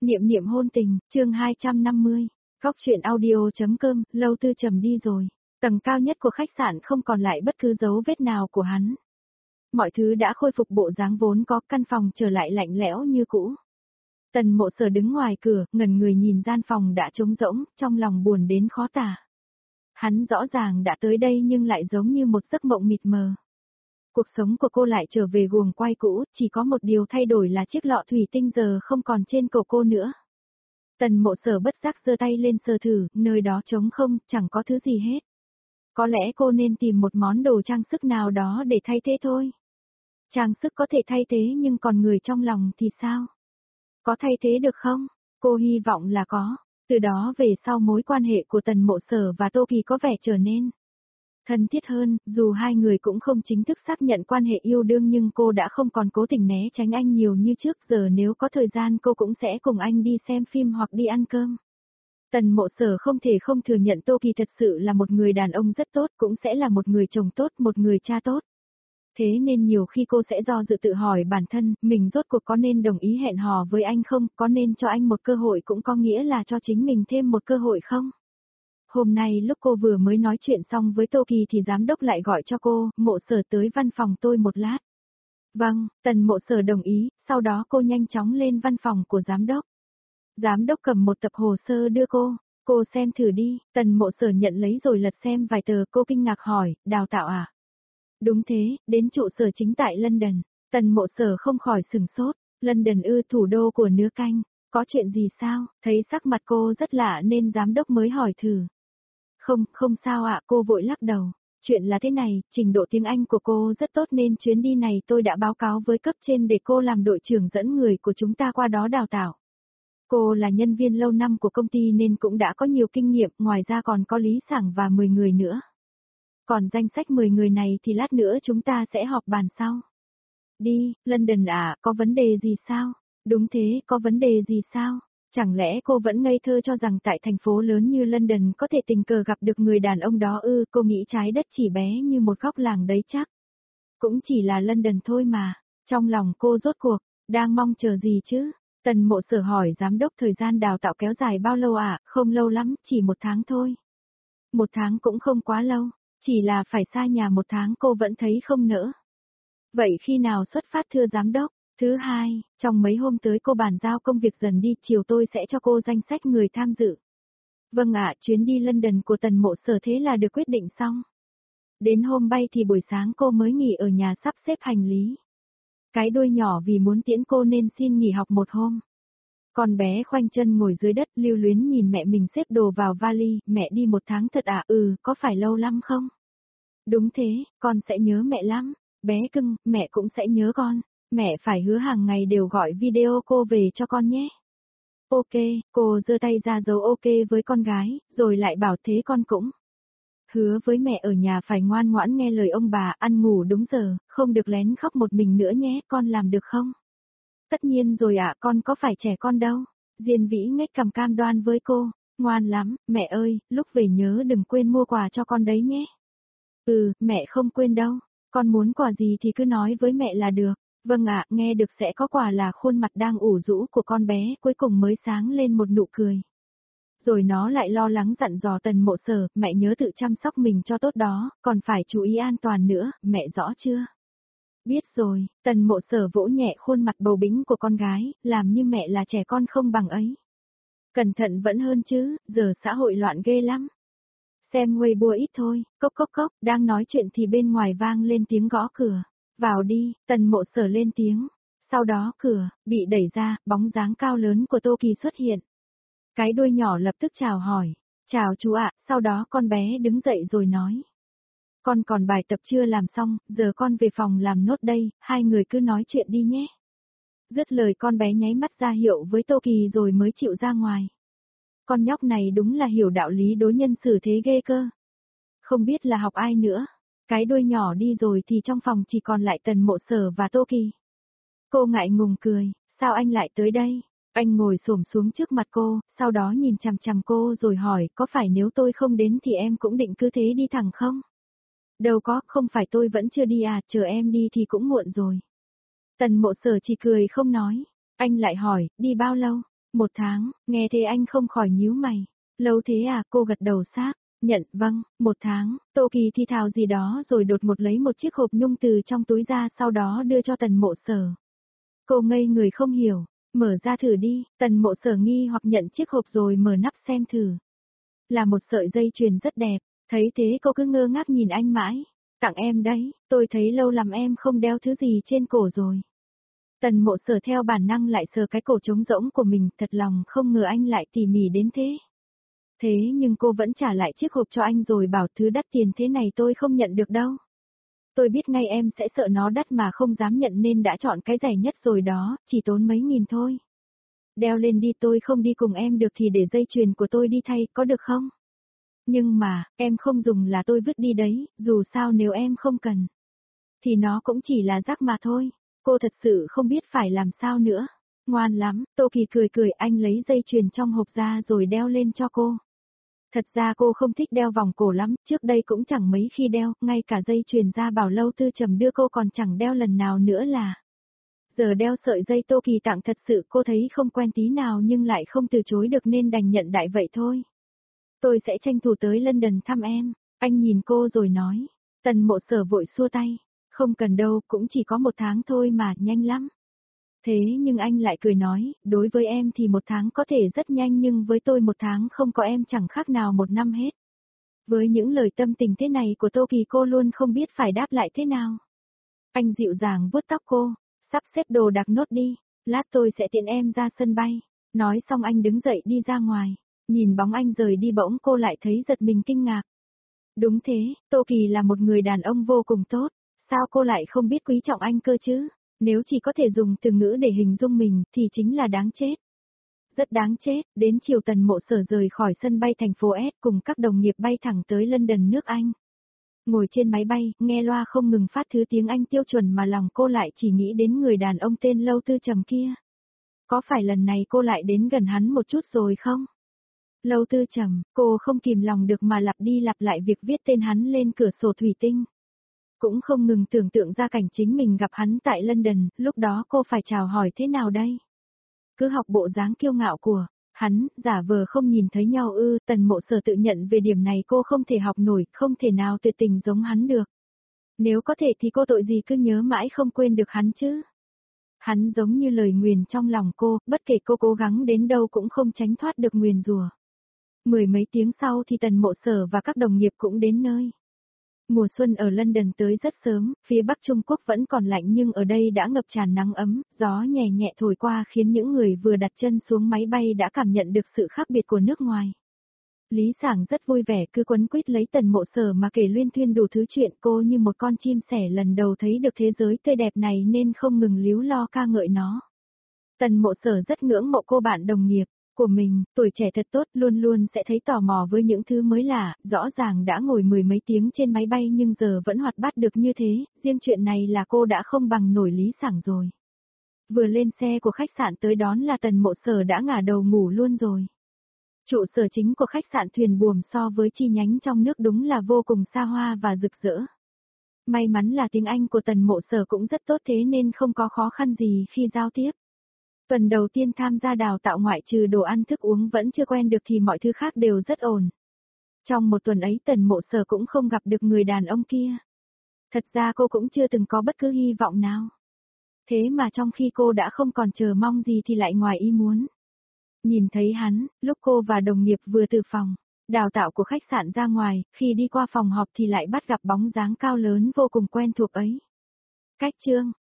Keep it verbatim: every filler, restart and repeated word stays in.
Niệm niệm hôn tình, chương hai trăm năm mươi. Góc truyện audio.com, Lâu Tư Trầm đi rồi. Tầng cao nhất của khách sạn không còn lại bất cứ dấu vết nào của hắn. Mọi thứ đã khôi phục bộ dáng vốn có, căn phòng trở lại lạnh lẽo như cũ. Tần Mộ Sở đứng ngoài cửa, ngẩn người nhìn gian phòng đã trống rỗng, trong lòng buồn đến khó tả. Hắn rõ ràng đã tới đây nhưng lại giống như một giấc mộng mịt mờ. Cuộc sống của cô lại trở về guồng quay cũ, chỉ có một điều thay đổi là chiếc lọ thủy tinh giờ không còn trên cổ cô nữa. Tần Mộ Sở bất giác giơ tay lên sờ thử, nơi đó trống không, chẳng có thứ gì hết. Có lẽ cô nên tìm một món đồ trang sức nào đó để thay thế thôi. Trang sức có thể thay thế nhưng còn người trong lòng thì sao? Có thay thế được không? Cô hy vọng là có. Từ đó về sau mối quan hệ của Tần Mộ Sở và Tô Kỳ có vẻ trở nên thân thiết hơn, dù hai người cũng không chính thức xác nhận quan hệ yêu đương nhưng cô đã không còn cố tình né tránh anh nhiều như trước, giờ nếu có thời gian cô cũng sẽ cùng anh đi xem phim hoặc đi ăn cơm. Tần Mộ Sở không thể không thừa nhận Tô Kỳ thật sự là một người đàn ông rất tốt, cũng sẽ là một người chồng tốt, một người cha tốt. Thế nên nhiều khi cô sẽ do dự tự hỏi bản thân, mình rốt cuộc có nên đồng ý hẹn hò với anh không, có nên cho anh một cơ hội cũng có nghĩa là cho chính mình thêm một cơ hội không? Hôm nay lúc cô vừa mới nói chuyện xong với Tô Kỳ thì giám đốc lại gọi cho cô, Mộ Sở tới văn phòng tôi một lát. Vâng, Tần Mộ Sở đồng ý, sau đó cô nhanh chóng lên văn phòng của giám đốc. Giám đốc cầm một tập hồ sơ đưa cô, cô xem thử đi, Tần Mộ Sở nhận lấy rồi lật xem vài tờ, cô kinh ngạc hỏi, đào tạo à? Đúng thế, đến trụ sở chính tại London. Tần Mộ Sở không khỏi sừng sốt, London ư, thủ đô của nước Anh, có chuyện gì sao? Thấy sắc mặt cô rất lạ nên giám đốc mới hỏi thử. Không, không sao ạ, cô vội lắc đầu. Chuyện là thế này, trình độ tiếng Anh của cô rất tốt nên chuyến đi này tôi đã báo cáo với cấp trên để cô làm đội trưởng dẫn người của chúng ta qua đó đào tạo. Cô là nhân viên lâu năm của công ty nên cũng đã có nhiều kinh nghiệm, ngoài ra còn có Lý Sảng và mười người nữa. Còn danh sách mười người này thì lát nữa chúng ta sẽ họp bàn sau. Đi, London à, có vấn đề gì sao? Đúng thế, có vấn đề gì sao? Chẳng lẽ cô vẫn ngây thơ cho rằng tại thành phố lớn như London có thể tình cờ gặp được người đàn ông đó ư? Cô nghĩ trái đất chỉ bé như một góc làng đấy chắc. Cũng chỉ là London thôi mà. Trong lòng cô rốt cuộc, đang mong chờ gì chứ? Tần Mộ Sở hỏi giám đốc thời gian đào tạo kéo dài bao lâu à? Không lâu lắm, chỉ một tháng thôi. Một tháng cũng không quá lâu, chỉ là phải xa nhà một tháng cô vẫn thấy không nỡ. Vậy khi nào xuất phát thưa giám đốc? Thứ hai, trong mấy hôm tới cô bàn giao công việc dần đi, chiều tôi sẽ cho cô danh sách người tham dự. Vâng ạ, chuyến đi London của Tần Mộ Sở thế là được quyết định xong. Đến hôm bay thì buổi sáng cô mới nghỉ ở nhà sắp xếp hành lý. Cái đuôi nhỏ vì muốn tiễn cô nên xin nghỉ học một hôm. Con bé khoanh chân ngồi dưới đất lưu luyến nhìn mẹ mình xếp đồ vào vali, mẹ đi một tháng thật à? Ừ, có phải lâu lắm không? Đúng thế, con sẽ nhớ mẹ lắm. Bé cưng, mẹ cũng sẽ nhớ con. Mẹ phải hứa hàng ngày đều gọi video cô về cho con nhé. Ok, cô giơ tay ra dấu ok với con gái, rồi lại bảo thế con cũng. Hứa với mẹ ở nhà phải ngoan ngoãn nghe lời ông bà, ăn ngủ đúng giờ, không được lén khóc một mình nữa nhé, con làm được không? Tất nhiên rồi ạ, con có phải trẻ con đâu. Diên Vĩ ngách cằm cam đoan với cô, ngoan lắm, mẹ ơi, lúc về nhớ đừng quên mua quà cho con đấy nhé. Ừ, mẹ không quên đâu, con muốn quà gì thì cứ nói với mẹ là được. Vâng ạ, nghe được sẽ có quà là khuôn mặt đang ủ rũ của con bé cuối cùng mới sáng lên một nụ cười. Rồi nó lại lo lắng dặn dò Tần Mộ Sở, mẹ nhớ tự chăm sóc mình cho tốt đó, còn phải chú ý an toàn nữa, mẹ rõ chưa? Biết rồi, Tần Mộ Sở vỗ nhẹ khuôn mặt bầu bĩnh của con gái, làm như mẹ là trẻ con không bằng ấy. Cẩn thận vẫn hơn chứ, giờ xã hội loạn ghê lắm. Xem Weibo ít thôi, cốc cốc cốc, đang nói chuyện thì bên ngoài vang lên tiếng gõ cửa. Vào đi, Tần Mộ Sở lên tiếng. Sau đó cửa, bị đẩy ra, bóng dáng cao lớn của Tô Kỳ xuất hiện. Cái đuôi nhỏ lập tức chào hỏi. Chào chú ạ, sau đó con bé đứng dậy rồi nói. Con còn bài tập chưa làm xong, giờ con về phòng làm nốt đây, hai người cứ nói chuyện đi nhé. Dứt lời con bé nháy mắt ra hiệu với Tô Kỳ rồi mới chịu ra ngoài. Con nhóc này đúng là hiểu đạo lý đối nhân xử thế ghê cơ. Không biết là học ai nữa. Cái đuôi nhỏ đi rồi thì trong phòng chỉ còn lại Tần Mộ Sở và Tô Kỳ. Cô ngại ngùng cười, sao anh lại tới đây? Anh ngồi xổm xuống trước mặt cô, sau đó nhìn chằm chằm cô rồi hỏi, có phải nếu tôi không đến thì em cũng định cứ thế đi thẳng không? Đâu có, không phải tôi vẫn chưa đi à, chờ em đi thì cũng muộn rồi. Tần Mộ Sở chỉ cười không nói, anh lại hỏi, đi bao lâu? Một tháng, nghe thế anh không khỏi nhíu mày. Lâu thế à, cô gật đầu xác, nhận, vâng, một tháng, Tô Kỳ thi thào gì đó rồi đột ngột lấy một chiếc hộp nhung từ trong túi ra sau đó đưa cho Tần Mộ Sở. Cô ngây người không hiểu, mở ra thử đi, Tần Mộ Sở nghi hoặc nhận chiếc hộp rồi mở nắp xem thử. Là một sợi dây chuyền rất đẹp, thấy thế cô cứ ngơ ngác nhìn anh mãi. Tặng em đấy, tôi thấy lâu lắm em không đeo thứ gì trên cổ rồi. Tần Mộ Sở theo bản năng lại sờ cái cổ trống rỗng của mình, thật lòng không ngờ anh lại tỉ mỉ đến thế. Thế nhưng cô vẫn trả lại chiếc hộp cho anh rồi bảo thứ đắt tiền thế này tôi không nhận được đâu. Tôi biết ngay em sẽ sợ nó đắt mà không dám nhận nên đã chọn cái rẻ nhất rồi đó, chỉ tốn mấy nghìn thôi. Đeo lên đi, tôi không đi cùng em được thì để dây chuyền của tôi đi thay, có được không? Nhưng mà, em không dùng là tôi vứt đi đấy, dù sao nếu em không cần. Thì nó cũng chỉ là rác mà thôi. Cô thật sự không biết phải làm sao nữa. Ngoan lắm, Tô Kỳ cười cười, anh lấy dây chuyền trong hộp ra rồi đeo lên cho cô. Thật ra cô không thích đeo vòng cổ lắm, trước đây cũng chẳng mấy khi đeo, ngay cả dây chuyền Gia Bảo Lâu Tư Trầm đưa cô còn chẳng đeo lần nào nữa là. Giờ đeo sợi dây Tô Kỳ tặng thật sự cô thấy không quen tí nào nhưng lại không từ chối được nên đành nhận đại vậy thôi. Tôi sẽ tranh thủ tới London thăm em, anh nhìn cô rồi nói. Tần Mộ Sở vội xua tay. Không cần đâu, cũng chỉ có một tháng thôi mà, nhanh lắm. Thế nhưng anh lại cười nói, đối với em thì một tháng có thể rất nhanh nhưng với tôi một tháng không có em chẳng khác nào một năm hết. Với những lời tâm tình thế này của Tô Kỳ cô luôn không biết phải đáp lại thế nào. Anh dịu dàng vuốt tóc cô, sắp xếp đồ đạc nốt đi, lát tôi sẽ tiện em ra sân bay. Nói xong anh đứng dậy đi ra ngoài, nhìn bóng anh rời đi bỗng cô lại thấy giật mình kinh ngạc. Đúng thế, Tô Kỳ là một người đàn ông vô cùng tốt. Sao cô lại không biết quý trọng anh cơ chứ? Nếu chỉ có thể dùng từ ngữ để hình dung mình thì chính là đáng chết. Rất đáng chết, đến chiều Tần Mộ Sở rời khỏi sân bay thành phố S cùng các đồng nghiệp bay thẳng tới London nước Anh. Ngồi trên máy bay, nghe loa không ngừng phát thứ tiếng Anh tiêu chuẩn mà lòng cô lại chỉ nghĩ đến người đàn ông tên Lâu Tư Trầm kia. Có phải lần này cô lại đến gần hắn một chút rồi không? Lâu Tư Trầm, cô không kìm lòng được mà lặp đi lặp lại việc viết tên hắn lên cửa sổ thủy tinh. Cũng không ngừng tưởng tượng ra cảnh chính mình gặp hắn tại London, lúc đó cô phải chào hỏi thế nào đây? Cứ học bộ dáng kiêu ngạo của hắn, giả vờ không nhìn thấy nhau ư, Tần Mộ Sở tự nhận về điểm này cô không thể học nổi, không thể nào tuyệt tình giống hắn được. Nếu có thể thì cô tội gì cứ nhớ mãi không quên được hắn chứ? Hắn giống như lời nguyền trong lòng cô, bất kể cô cố gắng đến đâu cũng không tránh thoát được nguyền rủa. Mười mấy tiếng sau thì Tần Mộ Sở và các đồng nghiệp cũng đến nơi. Mùa xuân ở London tới rất sớm, phía Bắc Trung Quốc vẫn còn lạnh nhưng ở đây đã ngập tràn nắng ấm, gió nhẹ nhẹ thổi qua khiến những người vừa đặt chân xuống máy bay đã cảm nhận được sự khác biệt của nước ngoài. Lý Sảng rất vui vẻ cứ quấn quýt lấy Tần Mộ Sở mà kể luyên thuyên đủ thứ chuyện, cô như một con chim sẻ lần đầu thấy được thế giới tươi đẹp này nên không ngừng líu lo ca ngợi nó. Tần Mộ Sở rất ngưỡng mộ cô bạn đồng nghiệp của mình, tuổi trẻ thật tốt, luôn luôn sẽ thấy tò mò với những thứ mới lạ, rõ ràng đã ngồi mười mấy tiếng trên máy bay nhưng giờ vẫn hoạt bát được như thế, riêng chuyện này là cô đã không bằng nổi Lý Sảng rồi. Vừa lên xe của khách sạn tới đón là Tần Mộ Sở đã ngả đầu ngủ luôn rồi. Trụ sở chính của khách sạn Thuyền Buồm so với chi nhánh trong nước đúng là vô cùng xa hoa và rực rỡ. May mắn là tiếng Anh của Tần Mộ Sở cũng rất tốt thế nên không có khó khăn gì khi giao tiếp. Tuần đầu tiên tham gia đào tạo ngoại trừ đồ ăn thức uống vẫn chưa quen được thì mọi thứ khác đều rất ổn. Trong một tuần ấy Tần Mộ Sở cũng không gặp được người đàn ông kia. Thật ra cô cũng chưa từng có bất cứ hy vọng nào. Thế mà trong khi cô đã không còn chờ mong gì thì lại ngoài ý muốn. Nhìn thấy hắn, lúc cô và đồng nghiệp vừa từ phòng đào tạo của khách sạn ra ngoài, khi đi qua phòng họp thì lại bắt gặp bóng dáng cao lớn vô cùng quen thuộc ấy. Cách Trương,